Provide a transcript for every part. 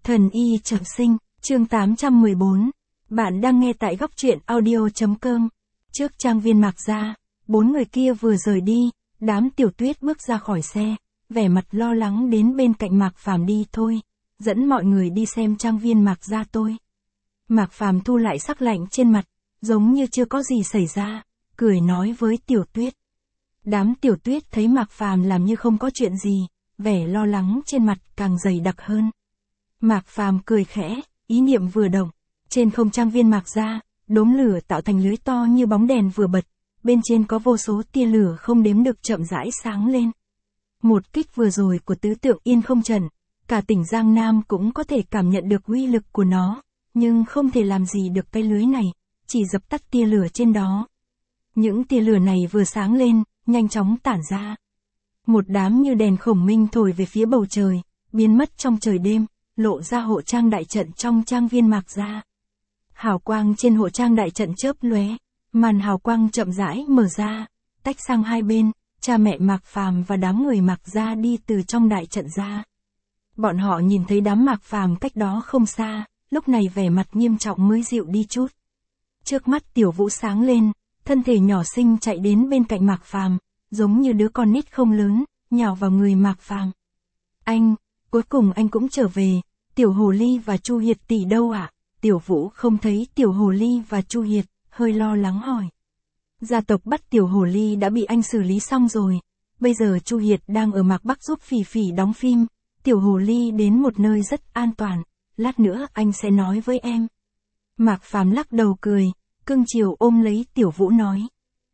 Thần y trọng sinh, chương 814. Bạn đang nghe tại góc truyện audio.com. Trước trang viên Mạc Gia, 4 người kia vừa rời đi, đám Tiểu Tuyết bước ra khỏi xe, vẻ mặt lo lắng đến bên cạnh Mạc Phàm đi thôi, dẫn mọi người đi xem trang viên Mạc Gia tôi. Mạc Phàm thu lại sắc lạnh trên mặt, giống như chưa có gì xảy ra, cười nói với Tiểu Tuyết. Đám Tiểu Tuyết thấy Mạc Phàm làm như không có chuyện gì, vẻ lo lắng trên mặt càng dày đặc hơn. Mạc Phàm cười khẽ, ý niệm vừa động, trên không trang viên Mạc Gia, đốm lửa tạo thành lưới to như bóng đèn vừa bật, bên trên có vô số tia lửa không đếm được chậm rãi sáng lên. Một kích vừa rồi của tứ tượng Yên Không Trận, cả tỉnh Giang Nam cũng có thể cảm nhận được uy lực của nó, nhưng không thể làm gì được cái lưới này, chỉ dập tắt tia lửa trên đó. Những tia lửa này vừa sáng lên, nhanh chóng tản ra. Một đám như đèn khổng minh thổi về phía bầu trời, biến mất trong trời đêm, lộ ra hộ trang đại trận trong trang viên Mạc Gia. Hào quang trên hộ trang đại trận chớp lóe, màn hào quang chậm rãi mở ra, tách sang hai bên, cha mẹ Mạc Phàm và đám người Mạc Gia đi từ trong đại trận ra. Bọn họ nhìn thấy đám Mạc Phàm cách đó không xa, lúc này vẻ mặt nghiêm trọng mới dịu đi chút. Trước mắt Tiểu Vũ sáng lên, thân thể nhỏ xinh chạy đến bên cạnh Mạc Phàm, giống như đứa con nít không lớn, nhào vào người Mạc Phàm. Anh, cuối cùng anh cũng trở về, Tiểu Hồ Ly và Chu Hiệt tỷ đâu ạ? Tiểu Vũ không thấy Tiểu Hồ Ly và Chu Hiệt, hơi lo lắng hỏi. Gia tộc bắt Tiểu Hồ Ly đã bị anh xử lý xong rồi, bây giờ Chu Hiệt đang ở Mạc Bắc giúp Phỉ Phỉ đóng phim, Tiểu Hồ Ly đến một nơi rất an toàn, lát nữa anh sẽ nói với em. Mạc Phàm lắc đầu cười, cưng chiều ôm lấy Tiểu Vũ nói.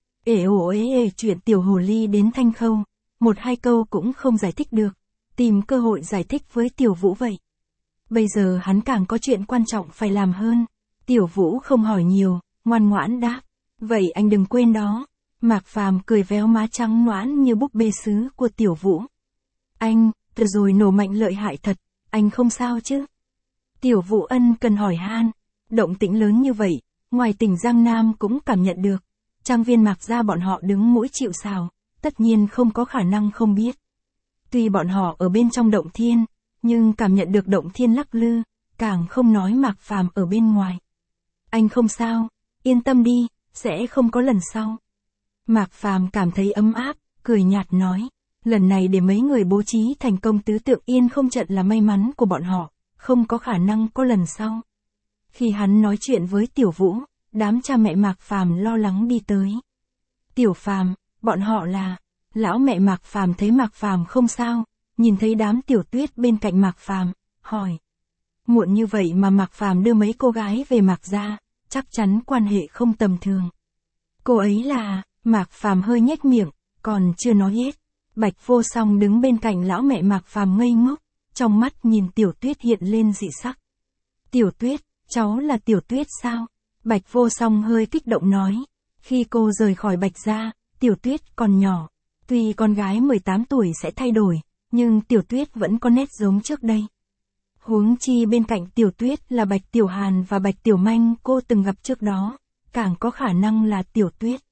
Chuyện Tiểu Hồ Ly đến Thanh Khâu, một hai câu cũng không giải thích được, tìm cơ hội giải thích với Tiểu Vũ vậy. Bây giờ hắn càng có chuyện quan trọng phải làm hơn. Tiểu Vũ không hỏi nhiều, ngoan ngoãn đáp. Vậy anh đừng quên đó. Mạc Phàm cười véo má trắng nõn như búp bê sứ của Tiểu Vũ. Anh, từ rồi nổ mạnh lợi hại thật, anh không sao chứ? Tiểu Vũ ân cần hỏi han. Động tĩnh lớn như vậy, ngoài tỉnh Giang Nam cũng cảm nhận được. Trang viên Mạc Gia bọn họ đứng mũi chịu sào, tất nhiên không có khả năng không biết. Tuy bọn họ ở bên trong động thiên, nhưng cảm nhận được động thiên lắc lư, càng không nói Mạc Phàm ở bên ngoài. Anh không sao, yên tâm đi, sẽ không có lần sau. Mạc Phàm cảm thấy ấm áp, cười nhạt nói, lần này để mấy người bố trí thành công tứ tượng Yên Không Trận là may mắn của bọn họ, không có khả năng có lần sau. Khi hắn nói chuyện với Tiểu Vũ, đám cha mẹ Mạc Phàm lo lắng đi tới. Tiểu Phàm, bọn họ là... Lão mẹ Mạc Phàm thấy Mạc Phàm không sao, nhìn thấy đám Tiểu Tuyết bên cạnh Mạc Phàm, hỏi. Muộn như vậy mà Mạc Phàm đưa mấy cô gái về Mạc Gia, chắc chắn quan hệ không tầm thường. Cô ấy là... Mạc Phàm hơi nhếch miệng, còn chưa nói hết. Bạch Vô Song đứng bên cạnh lão mẹ Mạc Phàm ngây ngốc, trong mắt nhìn Tiểu Tuyết hiện lên dị sắc. Tiểu Tuyết, cháu là Tiểu Tuyết sao? Bạch Vô Song hơi kích động nói. Khi cô rời khỏi Bạch Gia, Tiểu Tuyết còn nhỏ. Tuy con gái 18 tuổi sẽ thay đổi, nhưng Tiểu Tuyết vẫn có nét giống trước đây. Huống chi bên cạnh Tiểu Tuyết là Bạch Tiểu Hàn và Bạch Tiểu Manh cô từng gặp trước đó, càng có khả năng là Tiểu Tuyết.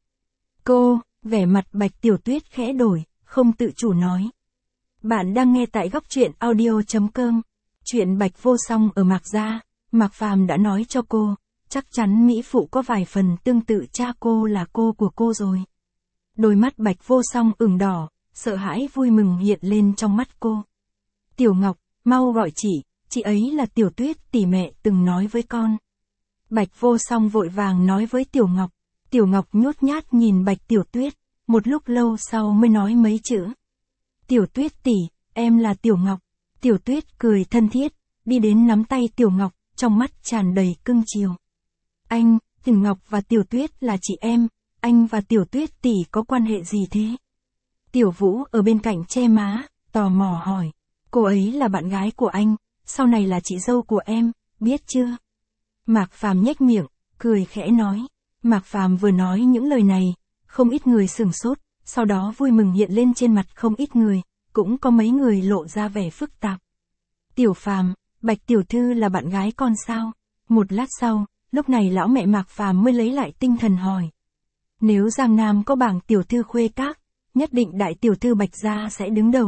Cô, vẻ mặt Bạch Tiểu Tuyết khẽ đổi, không tự chủ nói. Bạn đang nghe tại góc truyện audio.com. Chuyện Bạch Vô Song ở Mạc Gia, Mạc Phàm đã nói cho cô, chắc chắn Mỹ Phụ có vài phần tương tự cha cô là cô của cô rồi. Đôi mắt Bạch Vô Song ửng đỏ, sợ hãi vui mừng hiện lên trong mắt cô. Tiểu Ngọc, mau gọi chị ấy là Tiểu Tuyết tỷ mẹ từng nói với con. Bạch Vô Song vội vàng nói với Tiểu Ngọc. Tiểu Ngọc nhút nhát nhìn Bạch Tiểu Tuyết, một lúc lâu sau mới nói mấy chữ. Tiểu Tuyết tỷ, em là Tiểu Ngọc. Tiểu Tuyết cười thân thiết, đi đến nắm tay Tiểu Ngọc, trong mắt tràn đầy cưng chiều. Anh, Tiểu Ngọc và Tiểu Tuyết là chị em. Anh và Tiểu Tuyết tỷ có quan hệ gì thế? Tiểu Vũ ở bên cạnh che má, tò mò hỏi. Cô ấy là bạn gái của anh, sau này là chị dâu của em, biết chưa? Mạc Phàm nhếch miệng, cười khẽ nói. Mạc Phàm vừa nói những lời này, không ít người sửng sốt, sau đó vui mừng hiện lên trên mặt không ít người, cũng có mấy người lộ ra vẻ phức tạp. Tiểu Phàm, Bạch Tiểu Thư là bạn gái con sao? Một lát sau, lúc này lão mẹ Mạc Phàm mới lấy lại tinh thần hỏi. Nếu Giang Nam có bảng Tiểu Thư khuê các, nhất định Đại Tiểu Thư Bạch Gia sẽ đứng đầu.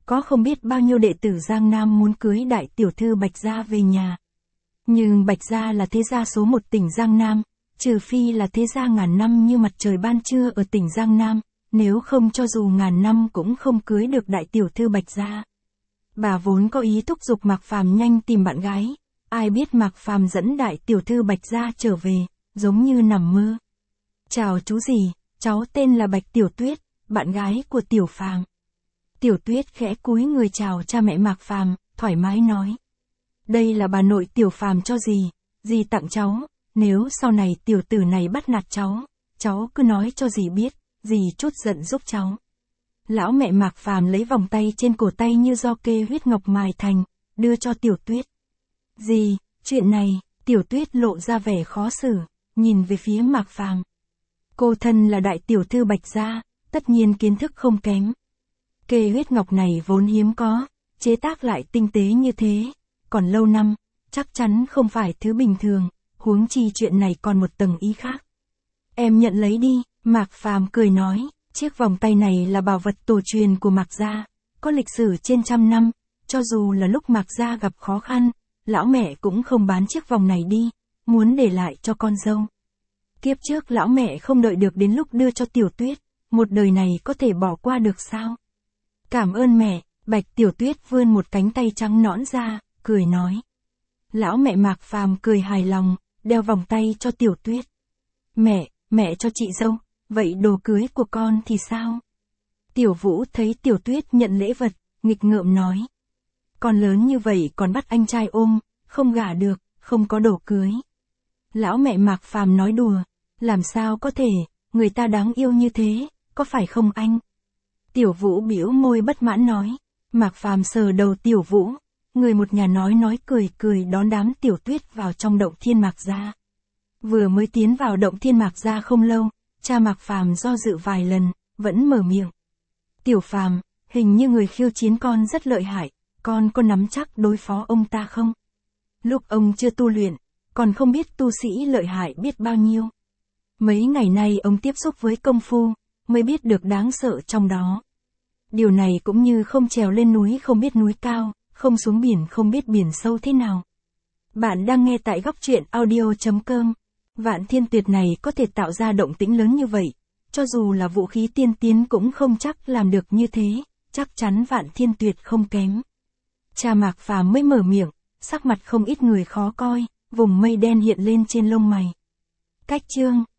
có không biết bao nhiêu đệ tử Giang Nam muốn cưới đại tiểu thư Bạch Gia về nhà. Nhưng Bạch Gia là thế gia số một tỉnh Giang Nam, trừ phi là thế gia ngàn năm như mặt trời ban trưa ở tỉnh Giang Nam, nếu không cho dù ngàn năm cũng không cưới được đại tiểu thư Bạch Gia. Bà vốn có ý thúc giục Mạc Phàm nhanh tìm bạn gái, ai biết Mạc Phàm dẫn đại tiểu thư Bạch Gia trở về, giống như nằm mơ. Chào chú gì, cháu tên là Bạch Tiểu Tuyết, bạn gái của Tiểu Phàm. Tiểu Tuyết khẽ cúi người chào cha mẹ Mạc Phàm, thoải mái nói. Đây là bà nội Tiểu Phàm cho dì tặng cháu, nếu sau này tiểu tử này bắt nạt cháu cứ nói cho dì biết, dì chút giận giúp cháu. Lão mẹ Mạc Phàm lấy vòng tay trên cổ tay như do kê huyết ngọc mài thành, đưa cho Tiểu Tuyết. Dì, chuyện này, Tiểu Tuyết lộ ra vẻ khó xử, nhìn về phía Mạc Phàm. Cô thân là đại tiểu thư Bạch Gia, tất nhiên kiến thức không kém. Kê huyết ngọc này vốn hiếm có, chế tác lại tinh tế như thế, còn lâu năm, chắc chắn không phải thứ bình thường, huống chi chuyện này còn một tầng ý khác. Em nhận lấy đi, Mạc Phàm cười nói, chiếc vòng tay này là bảo vật tổ truyền của Mạc Gia, có lịch sử trên trăm năm, cho dù là lúc Mạc Gia gặp khó khăn, lão mẹ cũng không bán chiếc vòng này đi, muốn để lại cho con dâu. Kiếp trước lão mẹ không đợi được đến lúc đưa cho Tiểu Tuyết, một đời này có thể bỏ qua được sao? Cảm ơn mẹ, Bạch Tiểu Tuyết vươn một cánh tay trắng nõn ra, cười nói. Lão mẹ Mạc Phàm cười hài lòng, đeo vòng tay cho Tiểu Tuyết. Mẹ cho chị dâu, vậy đồ cưới của con thì sao? Tiểu Vũ thấy Tiểu Tuyết nhận lễ vật, nghịch ngợm nói. Con lớn như vậy còn bắt anh trai ôm, không gả được, không có đồ cưới. Lão mẹ Mạc Phàm nói đùa, làm sao có thể, người ta đáng yêu như thế, có phải không anh? Tiểu Vũ bĩu môi bất mãn nói. Mạc Phàm sờ đầu Tiểu Vũ, người một nhà nói cười đón đám Tiểu Tuyết vào trong động Thiên Mạc Gia. Vừa mới tiến vào động Thiên Mạc Gia không lâu, cha Mạc Phàm do dự vài lần, vẫn mở miệng. Tiểu Phàm, hình như người khiêu chiến con rất lợi hại, con có nắm chắc đối phó ông ta không? Lúc ông chưa tu luyện, còn không biết tu sĩ lợi hại biết bao nhiêu. Mấy ngày nay ông tiếp xúc với công phu, mới biết được đáng sợ trong đó. Điều này cũng như không trèo lên núi không biết núi cao, không xuống biển không biết biển sâu thế nào. Bạn đang nghe tại góc truyện audio.com. Vạn Thiên Tuyệt này có thể tạo ra động tĩnh lớn như vậy, cho dù là vũ khí tiên tiến cũng không chắc làm được như thế, chắc chắn Vạn Thiên Tuyệt không kém. Cha Mạc Phàm mới mở miệng, sắc mặt không ít người khó coi, vùng mây đen hiện lên trên lông mày. Cách chương